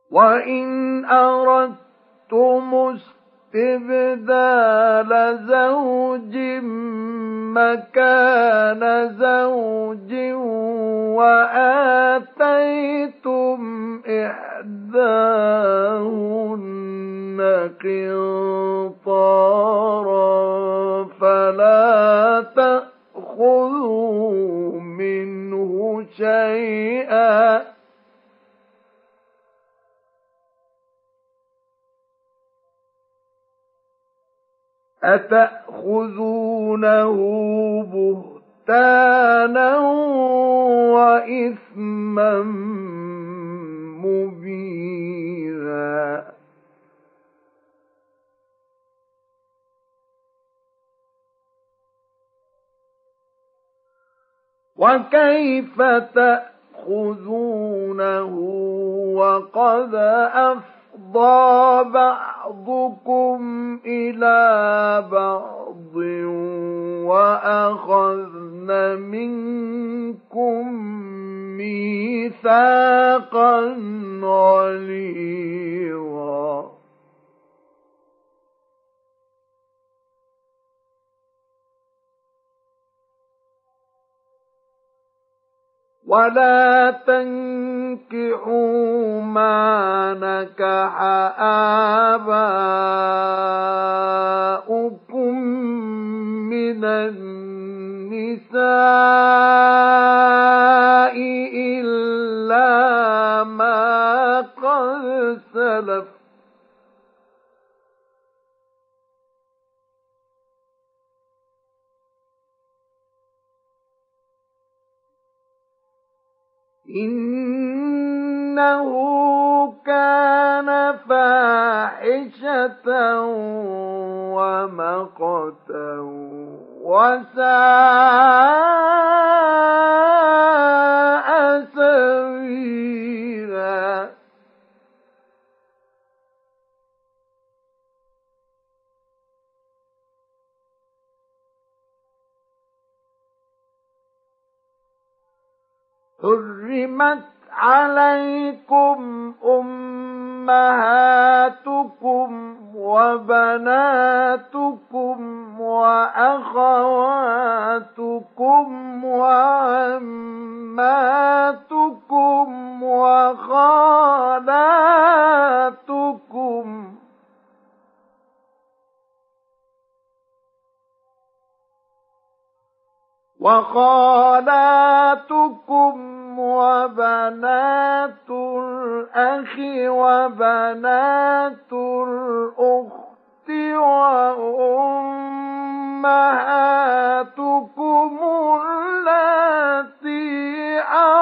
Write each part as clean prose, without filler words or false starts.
وإن أردتم استبدال زوج مكان زوج وآتيتم إحداهن قنطارا فلا تأخذوا منه شيئا أتأخذونه بهتانا وإثما مبينا وكيف تأخذونه وقد أفضى بعضكم إلى بعض وأخذن منكم ميثاقا غليظا ولا تنكحوا ما نكح آباؤكم من النساء إلا ما قد سلف إنه كان فاحشة ومقتا وساء سبيلا حرمت عليكم أمهاتكم وبناتكم وأخواتكم وعماتكم وخالاتكم وبنات الأخ وبنات الأخت وأمهاتكم اللاتي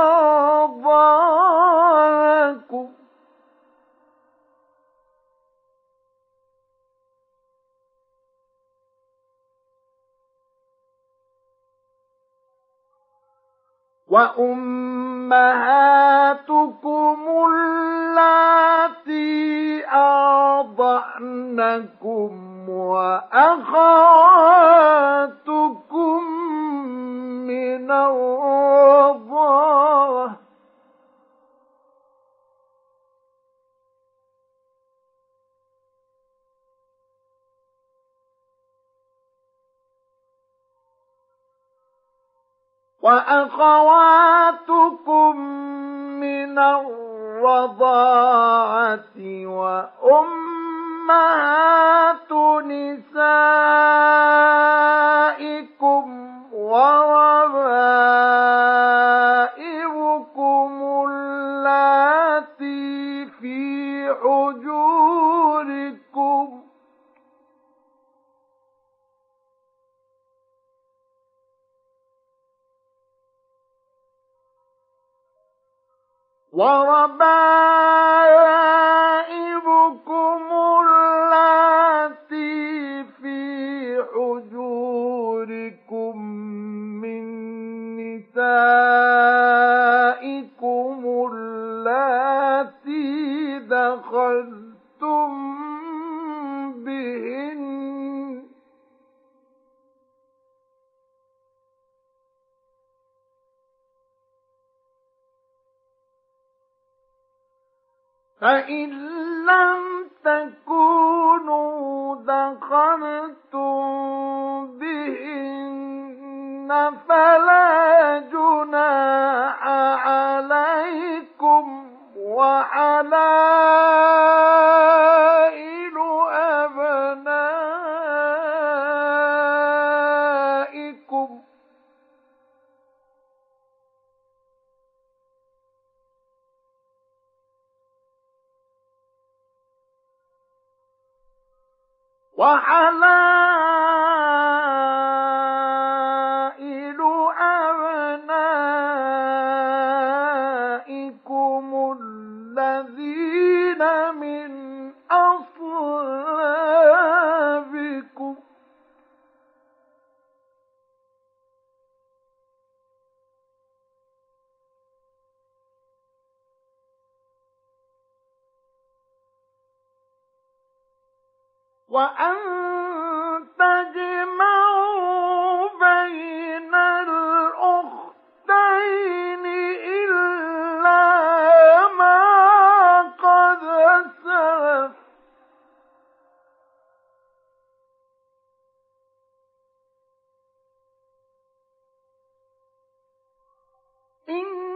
أرضعنكم وأمهاتكم اللاتي أرضعنكم وأخواتكم من الرضاعة وأخواتكم من الرضاعة وأمهات نسائكم وربائبكم اللاتي في حجوركم وربائبكم اللاتي في حجوركم من نسائكم اللاتي دخلتم بهن فإن لم تكونوا دخلتم بهن فلا جناح عليكم وحلائل أبنائكم أبنائكم الذين من أصلابكم وأن تجمعوا بين الأختين إلا ما قد سلف إن